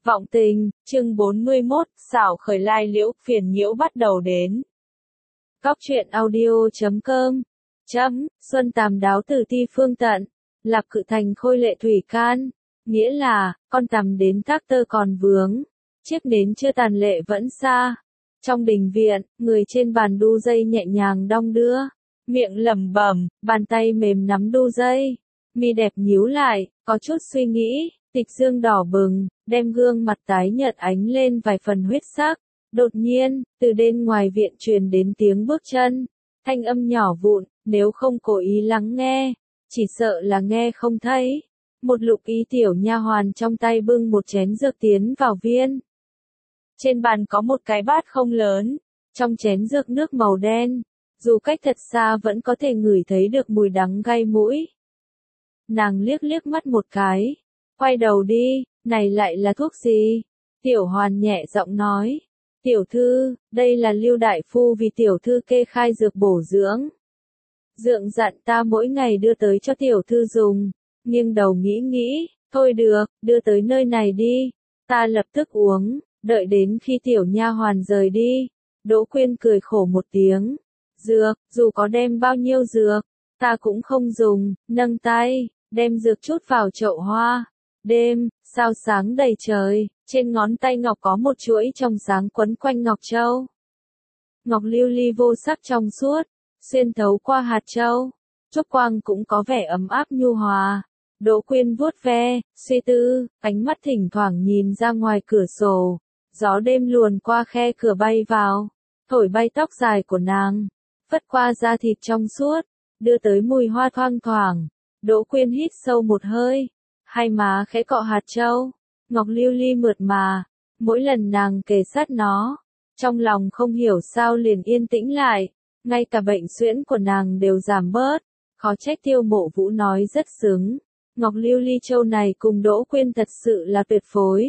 Vọng tình, chương 41, xảo khởi lai liễu, phiền nhiễu bắt đầu đến. Góc truyện audio.com Xuân Tàm đáo từ ti phương tận, Lạp Cự Thành khôi lệ thủy can, nghĩa là, con tằm đến tác tơ còn vướng, chiếc nến chưa tàn lệ vẫn xa. Trong đình viện, người trên bàn đu dây nhẹ nhàng đong đưa, miệng lẩm bẩm, bàn tay mềm nắm đu dây, mi đẹp nhíu lại, có chút suy nghĩ. Tịch dương đỏ bừng, đem gương mặt tái nhợt ánh lên vài phần huyết sắc. Đột nhiên, từ bên ngoài viện truyền đến tiếng bước chân, thanh âm nhỏ vụn, nếu không cố ý lắng nghe, chỉ sợ là nghe không thấy. Một lục ý tiểu nha hoàn trong tay bưng một chén dược tiến vào viên. Trên bàn có một cái bát không lớn, trong chén dược nước màu đen, dù cách thật xa vẫn có thể ngửi thấy được mùi đắng gay mũi. Nàng liếc liếc mắt một cái. Quay đầu đi, này lại là thuốc gì? Tiểu hoàn nhẹ giọng nói. Tiểu thư, đây là Lưu đại phu vì tiểu thư kê khai dược bổ dưỡng. Dượng dặn ta mỗi ngày đưa tới cho tiểu thư dùng. Nhưng đầu nghĩ, thôi được, đưa tới nơi này đi. Ta lập tức uống, đợi đến khi tiểu nha hoàn rời đi. Đỗ Quyên cười khổ một tiếng. Dược, dù có đem bao nhiêu dược, ta cũng không dùng, nâng tay, đem dược chút vào chậu hoa. Đêm, sao sáng đầy trời, trên ngón tay ngọc có một chuỗi trong sáng quấn quanh ngọc châu. Ngọc lưu ly vô sắc trong suốt, xuyên thấu qua hạt châu, chốc quang cũng có vẻ ấm áp nhu hòa. Đỗ Quyên vuốt ve, suy tư, ánh mắt thỉnh thoảng nhìn ra ngoài cửa sổ, gió đêm luồn qua khe cửa bay vào, thổi bay tóc dài của nàng, phất qua da thịt trong suốt, đưa tới mùi hoa thoang thoảng. Đỗ Quyên hít sâu một hơi. Hai má khẽ cọ hạt châu, ngọc lưu ly mượt mà, mỗi lần nàng kề sát nó, trong lòng không hiểu sao liền yên tĩnh lại, ngay cả bệnh suyễn của nàng đều giảm bớt, khó trách Tiêu Mộ Vũ nói rất xứng, ngọc lưu ly châu này cùng Đỗ Quyên thật sự là tuyệt phối.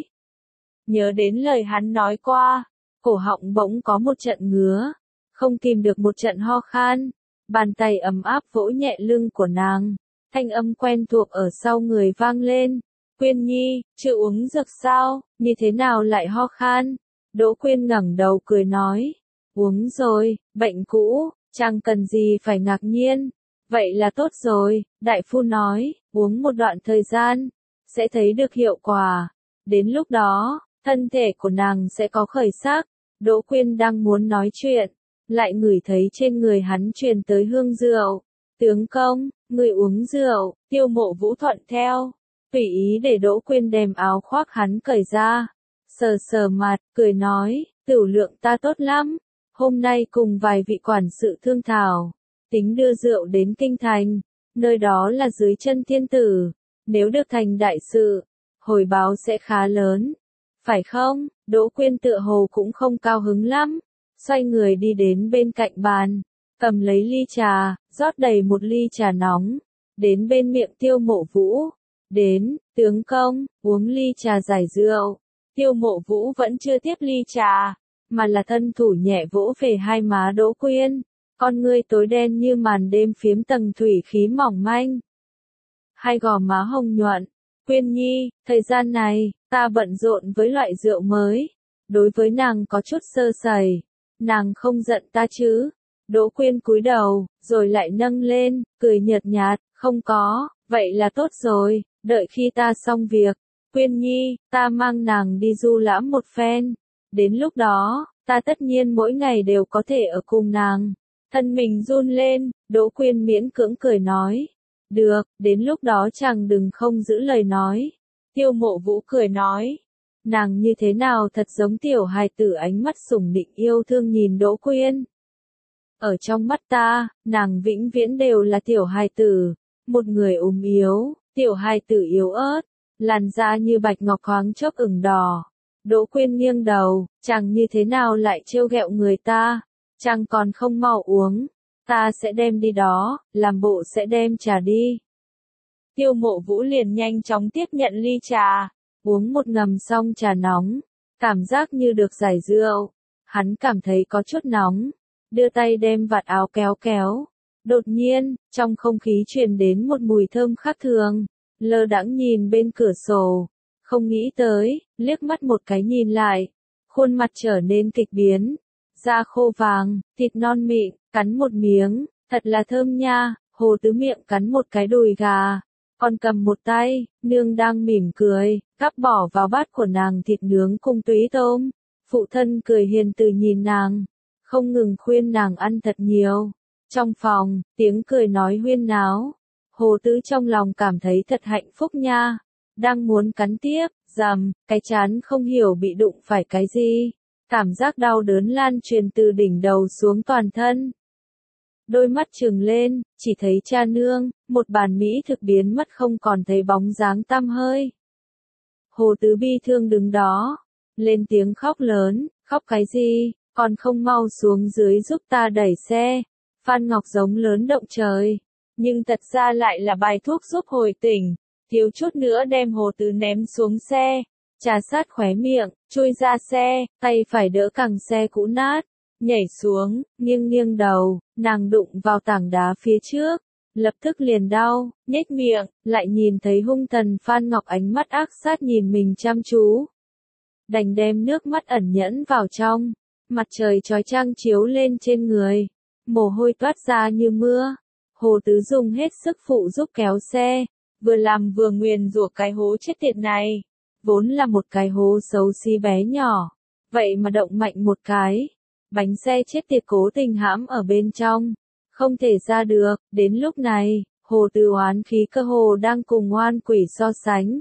Nhớ đến lời hắn nói qua, cổ họng bỗng có một trận ngứa, không kìm được một trận ho khan, bàn tay ấm áp vỗ nhẹ lưng của nàng. Thanh âm quen thuộc ở sau người vang lên. Quyên nhi, chưa uống dược sao, như thế nào lại ho khan? Đỗ Quyên ngẩng đầu cười nói. Uống rồi, bệnh cũ, chẳng cần gì phải ngạc nhiên. Vậy là tốt rồi, đại phu nói, uống một đoạn thời gian, sẽ thấy được hiệu quả. Đến lúc đó, thân thể của nàng sẽ có khởi sắc. Đỗ Quyên đang muốn nói chuyện, lại ngửi thấy trên người hắn truyền tới hương rượu. Tướng công, người uống rượu, Tiêu Mộ Vũ thuận theo, tùy ý để Đỗ Quyên đem áo khoác hắn cởi ra, sờ sờ mặt, cười nói, tửu lượng ta tốt lắm, hôm nay cùng vài vị quản sự thương thảo, tính đưa rượu đến Kinh Thành, nơi đó là dưới chân thiên tử, nếu được thành đại sự, hồi báo sẽ khá lớn, phải không? Đỗ Quyên tựa hồ cũng không cao hứng lắm, xoay người đi đến bên cạnh bàn. Cầm lấy ly trà, rót đầy một ly trà nóng, đến bên miệng Tiêu Mộ Vũ. Đến, tướng công, uống ly trà giải rượu. Tiêu Mộ Vũ vẫn chưa tiếp ly trà, mà là thân thủ nhẹ vỗ về hai má Đỗ Quyên. Con ngươi tối đen như màn đêm phiếm tầng thủy khí mỏng manh. Hai gò má hồng nhuận. Quyên nhi, thời gian này, ta bận rộn với loại rượu mới. Đối với nàng có chút sơ sẩy. Nàng không giận ta chứ? Đỗ Quyên cúi đầu, rồi lại nâng lên, cười nhợt nhạt, không có, vậy là tốt rồi, đợi khi ta xong việc, Quyên nhi, ta mang nàng đi du lãm một phen, đến lúc đó, ta tất nhiên mỗi ngày đều có thể ở cùng nàng. Thân mình run lên, Đỗ Quyên miễn cưỡng cười nói, được, đến lúc đó chàng đừng không giữ lời nói. Tiêu Mộ Vũ cười nói, nàng như thế nào thật giống tiểu hài tử ánh mắt sủng nịnh yêu thương nhìn Đỗ Quyên. Ở trong mắt ta, nàng vĩnh viễn đều là tiểu hài tử, một người ốm yếu, tiểu hài tử yếu ớt, làn da như bạch ngọc thoáng chốc ửng đỏ. Đỗ Quyên nghiêng đầu, chàng như thế nào lại trêu ghẹo người ta, chàng còn không mau uống, ta sẽ đem đi đó, làm bộ sẽ đem trà đi. Tiêu Mộ Vũ liền nhanh chóng tiếp nhận ly trà, uống một ngầm xong trà nóng, cảm giác như được giải rượu, hắn cảm thấy có chút nóng. Đưa tay đem vạt áo kéo kéo. Đột nhiên, trong không khí truyền đến một mùi thơm khác thường. Lơ đãng nhìn bên cửa sổ. không nghĩ tới, liếc mắt một cái nhìn lại, khuôn mặt trở nên kịch biến, da khô vàng, thịt non mịn, cắn một miếng, thật là thơm nha. Hồ Tứ miệng cắn một cái đùi gà, còn cầm một tay, nương đang mỉm cười, cắp bỏ vào bát của nàng thịt nướng cùng túy tôm. Phụ thân cười hiền từ nhìn nàng, không ngừng khuyên nàng ăn thật nhiều. Trong phòng, tiếng cười nói huyên náo. Hồ Tứ trong lòng cảm thấy thật hạnh phúc nha. Đang muốn cắn tiếp, rầm, cái chán không hiểu bị đụng phải cái gì. Cảm giác đau đớn lan truyền từ đỉnh đầu xuống toàn thân. Đôi mắt trừng lên, chỉ thấy cha nương, một bàn mỹ thực biến mất không còn thấy bóng dáng tăm hơi. Hồ Tứ bi thương đứng đó, lên tiếng khóc lớn, khóc cái gì, còn không mau xuống dưới giúp ta đẩy xe. Phan Ngọc giống lớn động trời, nhưng thật ra lại là bài thuốc giúp hồi tỉnh, thiếu chút nữa đem Hồ Tứ ném xuống xe, trà sát khóe miệng, chui ra xe, tay phải đỡ cẳng xe cũ nát. Nhảy xuống, nghiêng nghiêng đầu, nàng đụng vào tảng đá phía trước, lập tức liền đau, nhếch miệng, lại nhìn thấy hung thần Phan Ngọc ánh mắt ác sát nhìn mình chăm chú. Đành đem nước mắt ẩn nhẫn vào trong, mặt trời chói chang chiếu lên trên người, mồ hôi toát ra như mưa. Hồ Tứ dùng hết sức phụ giúp kéo xe, vừa làm vừa nguyền rủa cái hố chết tiệt này, vốn là một cái hố xấu xí bé nhỏ, vậy mà động mạnh một cái. Bánh xe chết tiệt cố tình hãm ở bên trong, không thể ra được. Đến lúc này, Hồ Tứ oán khí cơ hồ đang cùng oan quỷ so sánh.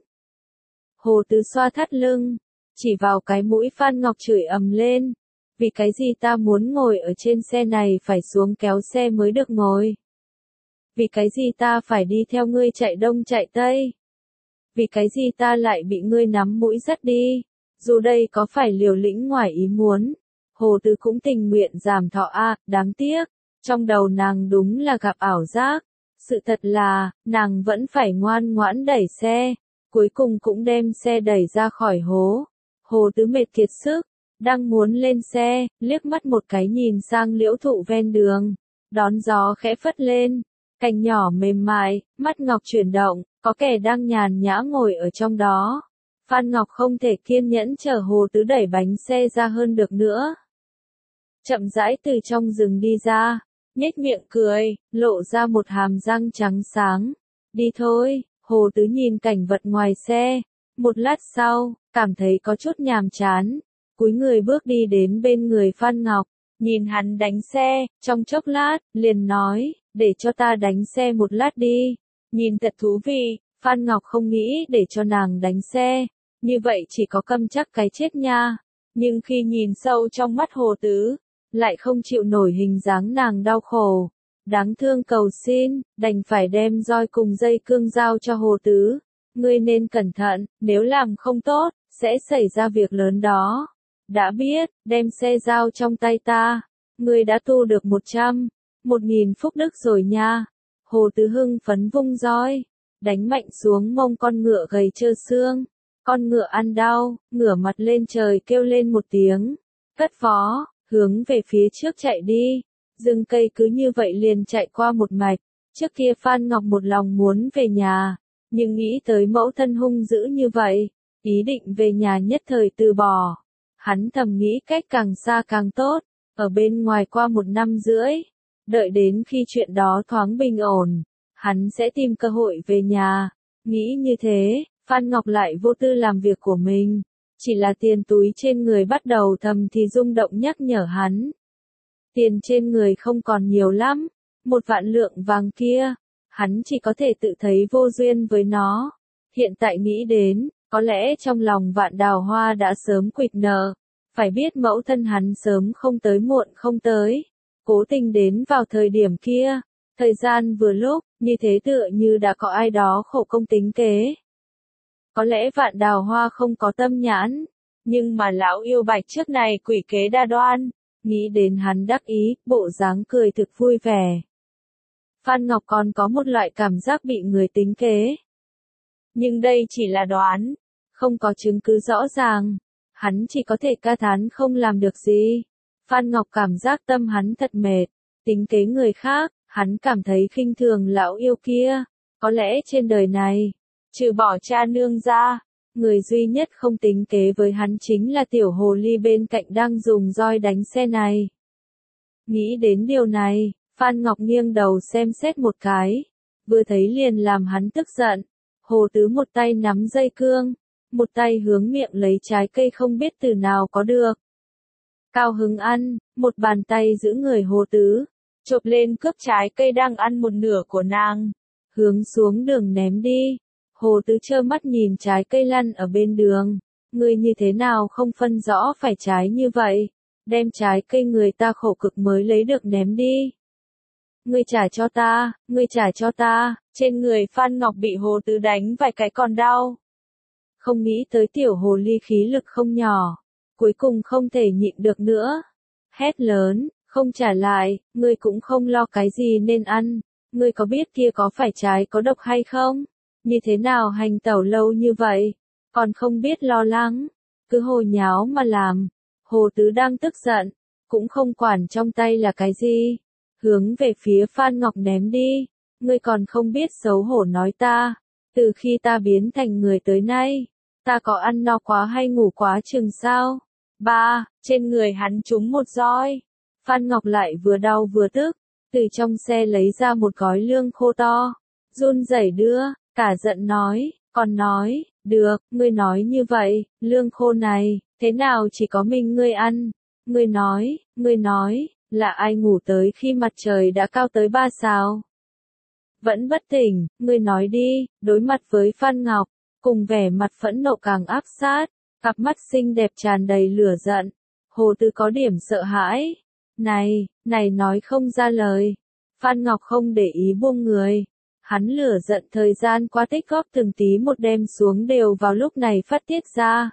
Hồ Tứ xoa thắt lưng, chỉ vào cái mũi Phan Ngọc chửi ầm lên. Vì cái gì ta muốn ngồi ở trên xe này phải xuống kéo xe mới được ngồi? Vì cái gì ta phải đi theo ngươi chạy đông chạy tây? Vì cái gì ta lại bị ngươi nắm mũi dắt đi? Dù đây có phải liều lĩnh ngoài ý muốn. Hồ Tứ cũng tình nguyện giảm thọ đáng tiếc, trong đầu nàng đúng là gặp ảo giác. Sự thật là, nàng vẫn phải ngoan ngoãn đẩy xe, cuối cùng cũng đem xe đẩy ra khỏi hố. Hồ Tứ mệt kiệt sức, đang muốn lên xe, liếc mắt một cái nhìn sang liễu thụ ven đường, đón gió khẽ phất lên, cành nhỏ mềm mại, mắt ngọc chuyển động, có kẻ đang nhàn nhã ngồi ở trong đó. Phan Ngọc không thể kiên nhẫn chờ Hồ Tứ đẩy bánh xe ra hơn được nữa. Chậm rãi từ trong rừng đi ra, nhếch miệng cười, lộ ra một hàm răng trắng sáng. Đi thôi. Hồ Tứ nhìn cảnh vật ngoài xe, một lát sau, cảm thấy có chút nhàm chán, cúi người bước đi đến bên người Phan Ngọc, nhìn hắn đánh xe, trong chốc lát, liền nói, để cho ta đánh xe một lát đi. Nhìn thật thú vị. Phan Ngọc không nghĩ để cho nàng đánh xe, như vậy chỉ có câm chắc cái chết nha. Nhưng khi nhìn sâu trong mắt Hồ Tứ, lại không chịu nổi hình dáng nàng đau khổ, đáng thương cầu xin, đành phải đem roi cùng dây cương giao cho Hồ Tứ. Ngươi nên cẩn thận, nếu làm không tốt, sẽ xảy ra việc lớn đó. Đã biết, đem xe giao trong tay ta. Ngươi đã tu được 1.000 phúc đức rồi nha. Hồ Tứ hưng phấn vung roi, đánh mạnh xuống mông con ngựa gầy trơ xương. Con ngựa ăn đau, ngửa mặt lên trời kêu lên một tiếng, cất vó, hướng về phía trước chạy đi. Rừng cây cứ như vậy liền chạy qua một mạch. Trước kia Phan Ngọc một lòng muốn về nhà, nhưng nghĩ tới mẫu thân hung dữ như vậy, ý định về nhà nhất thời từ bỏ. Hắn thầm nghĩ cách càng xa càng tốt, ở bên ngoài qua 1 năm rưỡi, đợi đến khi chuyện đó thoáng bình ổn, hắn sẽ tìm cơ hội về nhà. Nghĩ như thế, Phan Ngọc lại vô tư làm việc của mình. Chỉ là tiền túi trên người bắt đầu thầm thì rung động nhắc nhở hắn. Tiền trên người không còn nhiều lắm, 1 vạn lượng vàng kia, hắn chỉ có thể tự thấy vô duyên với nó. Hiện tại nghĩ đến, có lẽ trong lòng Vạn Đào Hoa đã sớm quỵt nợ. Phải biết mẫu thân hắn sớm không tới muộn không tới, cố tình đến vào thời điểm kia, thời gian vừa lúc, như thế tựa như đã có ai đó khổ công tính kế. Có lẽ Vạn Đào Hoa không có tâm nhãn, nhưng mà lão yêu bạch trước này quỷ kế đa đoan, nghĩ đến hắn đắc ý, bộ dáng cười thực vui vẻ. Phan Ngọc còn có một loại cảm giác bị người tính kế. Nhưng đây chỉ là đoán, không có chứng cứ rõ ràng, hắn chỉ có thể ca thán không làm được gì. Phan Ngọc cảm giác tâm hắn thật mệt, tính kế người khác, hắn cảm thấy khinh thường lão yêu kia, có lẽ trên đời này, trừ bỏ cha nương ra, Người duy nhất không tính kế với hắn chính là tiểu hồ ly bên cạnh đang dùng roi đánh xe này. Nghĩ đến điều này, Phan Ngọc nghiêng đầu xem xét một cái, vừa thấy liền làm hắn tức giận. Hồ Tứ một tay nắm dây cương, một tay hướng miệng lấy trái cây không biết từ nào có được. Cao hứng ăn, một bàn tay giữ người Hồ Tứ, chộp lên cướp trái cây đang ăn một nửa của nàng, hướng xuống đường ném đi. Hồ Tứ trơ mắt nhìn trái cây lăn ở bên đường, người như thế nào không phân rõ phải trái như vậy, đem trái cây người ta khổ cực mới lấy được ném đi. Ngươi trả cho ta, ngươi trả cho ta, trên người Phan Ngọc bị Hồ Tứ đánh vài cái còn đau. Không nghĩ tới tiểu hồ ly khí lực không nhỏ, cuối cùng không thể nhịn được nữa. Hét lớn, không trả lại, ngươi cũng không lo cái gì nên ăn, ngươi có biết kia có phải trái có độc hay không? Như thế nào hành tẩu lâu như vậy, còn không biết lo lắng, cứ hồ nháo mà làm. Hồ Tứ đang tức giận, cũng không quản trong tay là cái gì, hướng về phía Phan Ngọc ném đi. Ngươi còn không biết xấu hổ nói ta, từ khi ta biến thành người tới nay, ta có ăn no quá hay ngủ quá chừng sao? Ba, trên người hắn trúng một roi. Phan Ngọc lại vừa đau vừa tức, từ trong xe lấy ra một gói lương khô to, run rẩy đưa, cả giận nói, còn nói, được, ngươi nói như vậy, lương khô này, thế nào chỉ có mình ngươi ăn? Ngươi nói, là ai ngủ tới khi mặt trời đã cao tới 3 sao? Vẫn bất tỉnh, ngươi nói đi. Đối mặt với Phan Ngọc, cùng vẻ mặt phẫn nộ càng áp sát, cặp mắt xinh đẹp tràn đầy lửa giận. Hồ Tứ có điểm sợ hãi. Này nói không ra lời. Phan Ngọc không để ý buông người. Hắn lửa giận thời gian qua tích góp từng tí một đem xuống đều vào lúc này phát tiết ra.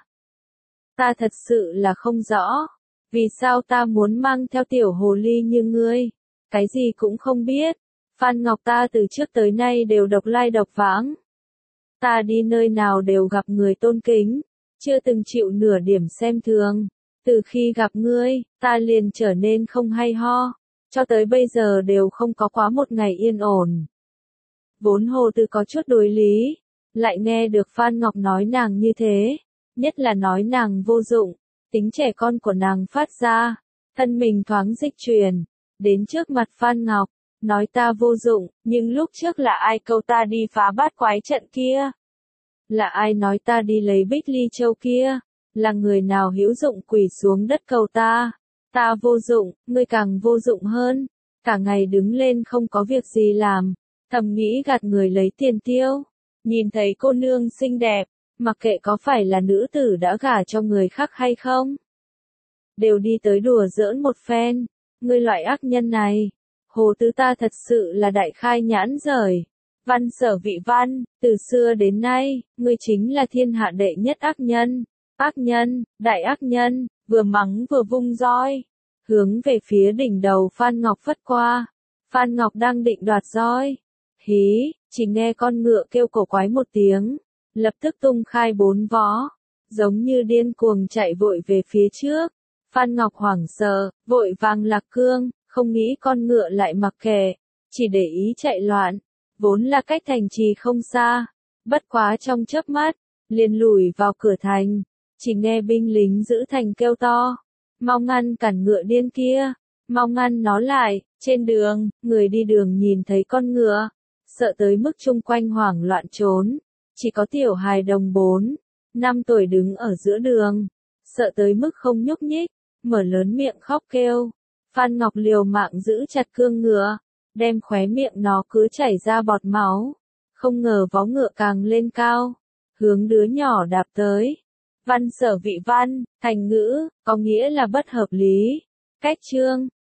Ta thật sự là không rõ. Vì sao ta muốn mang theo tiểu hồ ly như ngươi? Cái gì cũng không biết. Phan Ngọc ta từ trước tới nay đều độc lai độc vãng. Ta đi nơi nào đều gặp người tôn kính, chưa từng chịu nửa điểm xem thường. Từ khi gặp ngươi, ta liền trở nên không hay ho, cho tới bây giờ đều không có quá một ngày yên ổn. Vốn Hồ Tứ có chút đối lý, lại nghe được Phan Ngọc nói nàng như thế, nhất là nói nàng vô dụng, tính trẻ con của nàng phát ra, thân mình thoáng dịch chuyển, đến trước mặt Phan Ngọc, nói ta vô dụng, nhưng lúc trước là ai câu ta đi phá bát quái trận kia? Là ai nói ta đi lấy Bích Ly Châu kia? Là người nào hữu dụng quỳ xuống đất cầu ta? Ta vô dụng, ngươi càng vô dụng hơn, cả ngày đứng lên không có việc gì làm, thầm nghĩ gạt người lấy tiền tiêu. Nhìn thấy cô nương xinh đẹp, mặc kệ có phải là nữ tử đã gả cho người khác hay không, đều đi tới đùa giỡn một phen. Ngươi loại ác nhân này, Hồ Tứ ta thật sự là đại khai nhãn rời. Văn Sở Vị Văn, từ xưa đến nay, ngươi chính là thiên hạ đệ nhất ác nhân, đại ác nhân, vừa mắng vừa vung roi, hướng về phía đỉnh đầu Phan Ngọc phất qua. Phan Ngọc đang định đoạt roi, hí, chỉ nghe con ngựa kêu cổ quái một tiếng, lập tức tung khai 4 vó, giống như điên cuồng chạy vội về phía trước. Phan Ngọc hoảng sợ, vội vàng lạc cương, không nghĩ con ngựa lại mặc kệ, chỉ để ý chạy loạn, vốn là cách thành trì không xa, bất quá trong chớp mắt, liền lùi vào cửa thành, chỉ nghe binh lính giữ thành kêu to, mau ngăn cản ngựa điên kia, mau ngăn nó lại. Trên đường, người đi đường nhìn thấy con ngựa, sợ tới mức chung quanh hoảng loạn trốn, chỉ có tiểu hài đồng 4-5 tuổi đứng ở giữa đường, sợ tới mức không nhúc nhích, mở lớn miệng khóc kêu. Phan Ngọc liều mạng giữ chặt cương ngựa, đem khóe miệng nó cứ chảy ra bọt máu, không ngờ vó ngựa càng lên cao, hướng đứa nhỏ đạp tới. Văn Sở Vị Văn, thành ngữ, có nghĩa là bất hợp lý. Cách chương